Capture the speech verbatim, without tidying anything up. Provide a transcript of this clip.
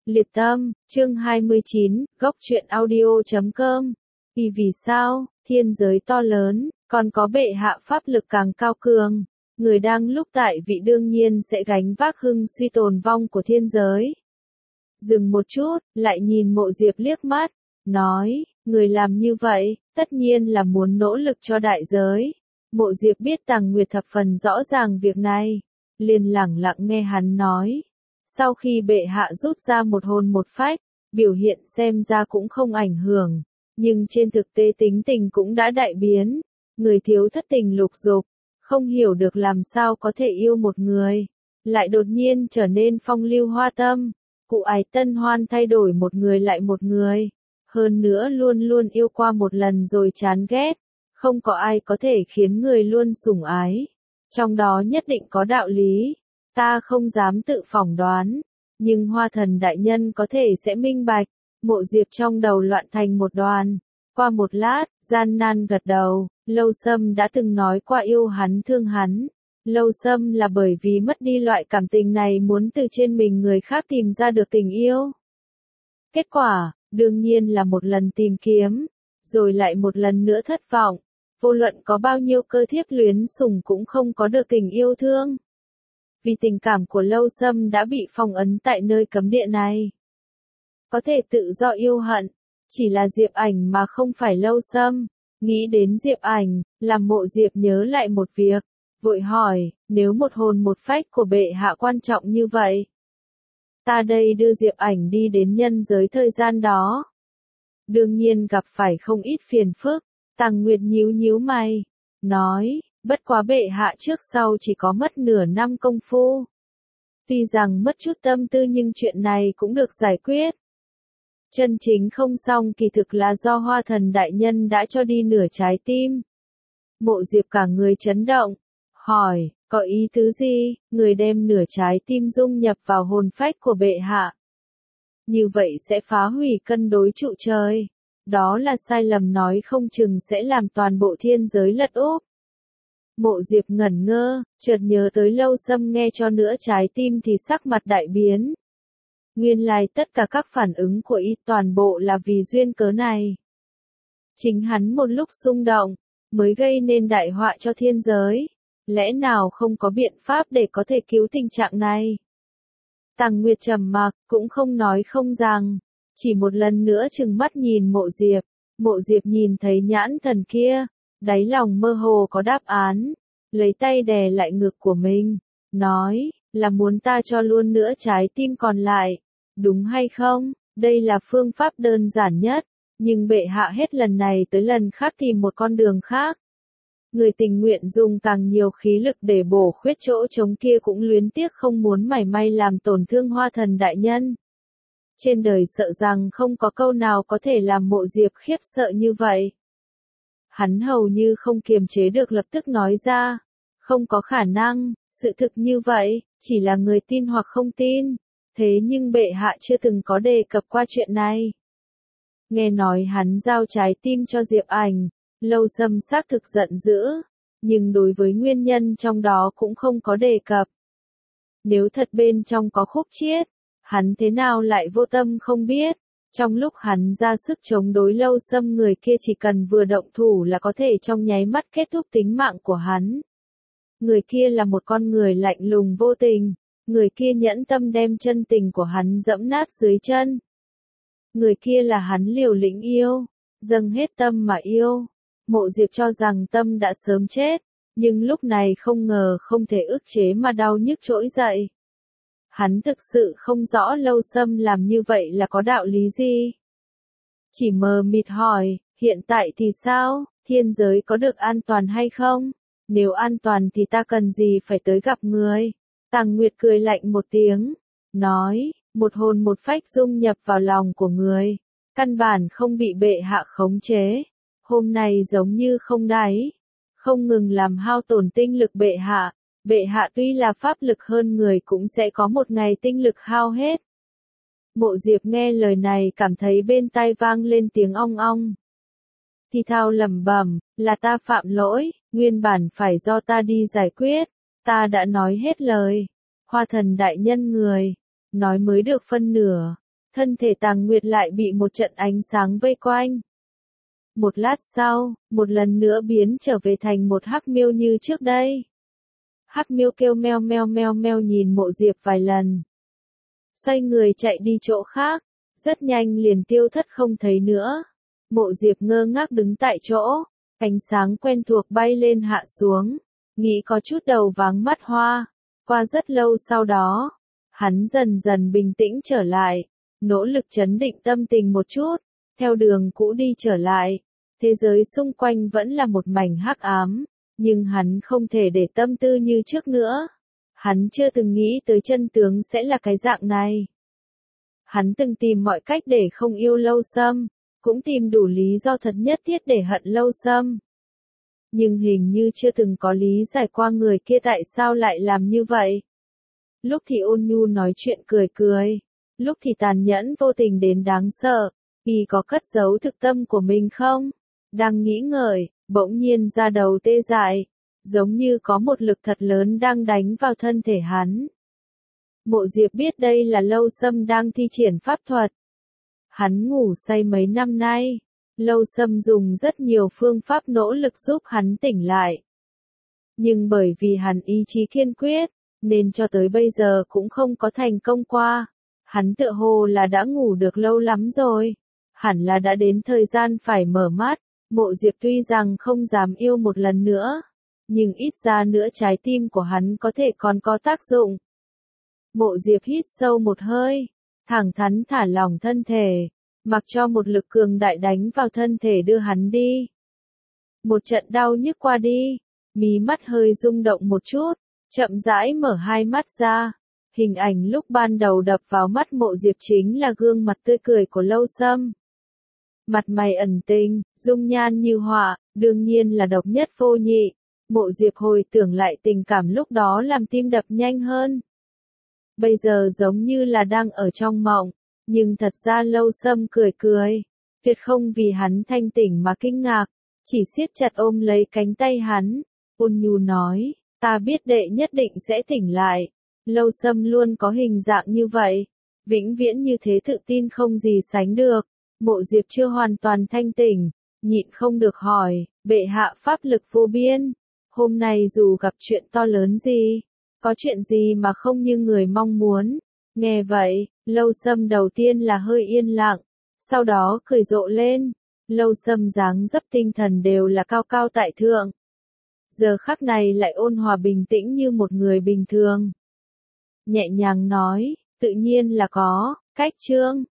Liệt tâm, chương hai mươi chín, góc truyện audio chấm com. Vì vì sao, thiên giới to lớn, còn có bệ hạ pháp lực càng cao cường. Người đang lúc tại vị đương nhiên sẽ gánh vác hưng suy tồn vong của thiên giới. Dừng một chút, lại nhìn Mộ Diệp liếc mắt, nói, người làm như vậy, tất nhiên là muốn nỗ lực cho đại giới. Mộ Diệp biết Tằng Nguyệt thập phần rõ ràng việc này, liền lẳng lặng nghe hắn nói. Sau khi bệ hạ rút ra một hồn một phách, biểu hiện xem ra cũng không ảnh hưởng, nhưng trên thực tế tính tình cũng đã đại biến. Người thiếu thất tình lục dục, không hiểu được làm sao có thể yêu một người, lại đột nhiên trở nên phong lưu hoa tâm. Cụ ái tân hoan thay đổi một người lại một người, hơn nữa luôn luôn yêu qua một lần rồi chán ghét, không có ai có thể khiến người luôn sủng ái. Trong đó nhất định có đạo lý, ta không dám tự phỏng đoán, nhưng Hoa Thần đại nhân có thể sẽ minh bạch. Mộ Diệp trong đầu loạn thành một đoàn, qua một lát, gian nan gật đầu. Lâu Sâm đã từng nói qua yêu hắn thương hắn. Lâu Sâm là bởi vì mất đi loại cảm tình này muốn từ trên mình người khác tìm ra được tình yêu. Kết quả, đương nhiên là một lần tìm kiếm, rồi lại một lần nữa thất vọng. Vô luận có bao nhiêu cơ thiếp luyến sủng cũng không có được tình yêu thương. Vì tình cảm của Lâu Sâm đã bị phong ấn tại nơi cấm địa này. Có thể tự do yêu hận, chỉ là Diệp Ảnh mà không phải Lâu Sâm. Nghĩ đến Diệp Ảnh, làm Mộ Diệp nhớ lại một việc, vội hỏi, nếu một hồn một phách của bệ hạ quan trọng như vậy, ta đây đưa Diệp Ảnh đi đến nhân giới thời gian đó, đương nhiên gặp phải không ít phiền phức. Tằng Nguyệt nhíu nhíu mày, nói, bất quá bệ hạ trước sau chỉ có mất nửa năm công phu. Tuy rằng mất chút tâm tư nhưng chuyện này cũng được giải quyết. Chân chính không xong kỳ thực là do Hoa Thần đại nhân đã cho đi nửa trái tim. Mộ Diệp cả người chấn động, hỏi, có ý tứ gì, người đem nửa trái tim dung nhập vào hồn phách của bệ hạ. Như vậy sẽ phá hủy cân đối trụ trời. Đó là sai lầm, nói không chừng sẽ làm toàn bộ thiên giới lật úp. Mộ Diệp ngẩn ngơ, chợt nhớ tới Lâu Sâm nghe cho nửa trái tim thì sắc mặt đại biến. Nguyên lai tất cả các phản ứng của y toàn bộ là vì duyên cớ này. Chính hắn một lúc xung động, mới gây nên đại họa cho thiên giới. Lẽ nào không có biện pháp để có thể cứu tình trạng này? Tằng Nguyệt trầm mặc, cũng không nói không rằng, chỉ một lần nữa trừng mắt nhìn Mộ Diệp. Mộ Diệp nhìn thấy nhãn thần kia, đáy lòng mơ hồ có đáp án, lấy tay đè lại ngực của mình, nói, là muốn ta cho luôn nữa trái tim còn lại, đúng hay không? Đây là phương pháp đơn giản nhất, nhưng bệ hạ hết lần này tới lần khác tìm một con đường khác. Người tình nguyện dùng càng nhiều khí lực để bổ khuyết chỗ trống kia cũng luyến tiếc không muốn mảy may làm tổn thương Hoa Thần đại nhân. Trên đời sợ rằng không có câu nào có thể làm Mộ Diệp khiếp sợ như vậy. Hắn hầu như không kiềm chế được lập tức nói ra, không có khả năng, sự thực như vậy, chỉ là người tin hoặc không tin, thế nhưng bệ hạ chưa từng có đề cập qua chuyện này. Nghe nói hắn giao trái tim cho Diệp Ảnh, Lâu Sâm xác thực giận dữ, nhưng đối với nguyên nhân trong đó cũng không có đề cập. Nếu thật bên trong có khúc chiết, hắn thế nào lại vô tâm không biết. Trong lúc hắn ra sức chống đối Lâu Sâm, người kia chỉ cần vừa động thủ là có thể trong nháy mắt kết thúc tính mạng của hắn. Người kia là một con người lạnh lùng vô tình, người kia nhẫn tâm đem chân tình của hắn dẫm nát dưới chân. Người kia là hắn liều lĩnh yêu, dâng hết tâm mà yêu. Mộ Diệp cho rằng tâm đã sớm chết, nhưng lúc này không ngờ không thể ức chế mà đau nhức trỗi dậy. Hắn thực sự không rõ Lâu Sâm làm như vậy là có đạo lý gì. Chỉ mờ mịt hỏi, hiện tại thì sao, thiên giới có được an toàn hay không? Nếu an toàn thì ta cần gì phải tới gặp người? Tằng Nguyệt cười lạnh một tiếng, nói, một hồn một phách dung nhập vào lòng của người, căn bản không bị bệ hạ khống chế. Hôm nay giống như không đáy, không ngừng làm hao tổn tinh lực bệ hạ. Bệ hạ tuy là pháp lực hơn người cũng sẽ có một ngày tinh lực hao hết. Mộ Diệp nghe lời này cảm thấy bên tai vang lên tiếng ong ong. Thì thào lẩm bẩm, là ta phạm lỗi, nguyên bản phải do ta đi giải quyết, ta đã nói hết lời. Hoa Thần đại nhân người, nói mới được phân nửa, thân thể Tàng Nguyệt lại bị một trận ánh sáng vây quanh. Một lát sau, một lần nữa biến trở về thành một hắc miêu như trước đây. Hắc miêu kêu meo meo meo meo nhìn Mộ Diệp vài lần. Xoay người chạy đi chỗ khác, rất nhanh liền tiêu thất không thấy nữa. Mộ Diệp ngơ ngác đứng tại chỗ, ánh sáng quen thuộc bay lên hạ xuống, nghĩ có chút đầu váng mắt hoa. Qua rất lâu sau đó, hắn dần dần bình tĩnh trở lại, nỗ lực trấn định tâm tình một chút, theo đường cũ đi trở lại. Thế giới xung quanh vẫn là một mảnh hắc ám, nhưng hắn không thể để tâm tư như trước nữa. Hắn chưa từng nghĩ tới chân tướng sẽ là cái dạng này. Hắn từng tìm mọi cách để không yêu Lâu Sâm, cũng tìm đủ lý do thật nhất thiết để hận Lâu Sâm. Nhưng hình như chưa từng có lý giải qua người kia tại sao lại làm như vậy. Lúc thì ôn nhu nói chuyện cười cười, lúc thì tàn nhẫn vô tình đến đáng sợ. Y có cất giấu thực tâm của mình không? Đang nghĩ ngợi, bỗng nhiên da đầu tê dại, giống như có một lực thật lớn đang đánh vào thân thể hắn. Mộ Diệp biết đây là Lâu Sâm đang thi triển pháp thuật. Hắn ngủ say mấy năm nay, Lâu Sâm dùng rất nhiều phương pháp nỗ lực giúp hắn tỉnh lại. Nhưng bởi vì hắn ý chí kiên quyết, nên cho tới bây giờ cũng không có thành công qua. Hắn tựa hồ là đã ngủ được lâu lắm rồi. Hẳn là đã đến thời gian phải mở mắt. Mộ Diệp tuy rằng không dám yêu một lần nữa, nhưng ít ra nữa trái tim của hắn có thể còn có tác dụng. Mộ Diệp hít sâu một hơi, thẳng thắn thả lỏng thân thể, mặc cho một lực cường đại đánh vào thân thể đưa hắn đi. Một trận đau nhức qua đi, mí mắt hơi rung động một chút, chậm rãi mở hai mắt ra. Hình ảnh lúc ban đầu đập vào mắt Mộ Diệp chính là gương mặt tươi cười của Lâu Sâm. Mặt mày ẩn tình, dung nhan như họa, đương nhiên là độc nhất vô nhị. Mộ Diệp hồi tưởng lại tình cảm lúc đó làm tim đập nhanh hơn. Bây giờ giống như là đang ở trong mộng, nhưng thật ra Lâu Sâm cười cười, tuyệt không vì hắn thanh tỉnh mà kinh ngạc, chỉ siết chặt ôm lấy cánh tay hắn, ôn nhu nói, ta biết đệ nhất định sẽ tỉnh lại. Lâu Sâm luôn có hình dạng như vậy, vĩnh viễn như thế tự tin không gì sánh được. Mộ Diệp chưa hoàn toàn thanh tỉnh, nhịn không được hỏi, bệ hạ pháp lực vô biên, hôm nay dù gặp chuyện to lớn gì, có chuyện gì mà không như người mong muốn. Nghe vậy, Lâu Sâm đầu tiên là hơi yên lặng, sau đó cười rộ lên. Lâu Sâm dáng dấp tinh thần đều là cao cao tại thượng. Giờ khắc này lại ôn hòa bình tĩnh như một người bình thường. Nhẹ nhàng nói, tự nhiên là có, cách chương.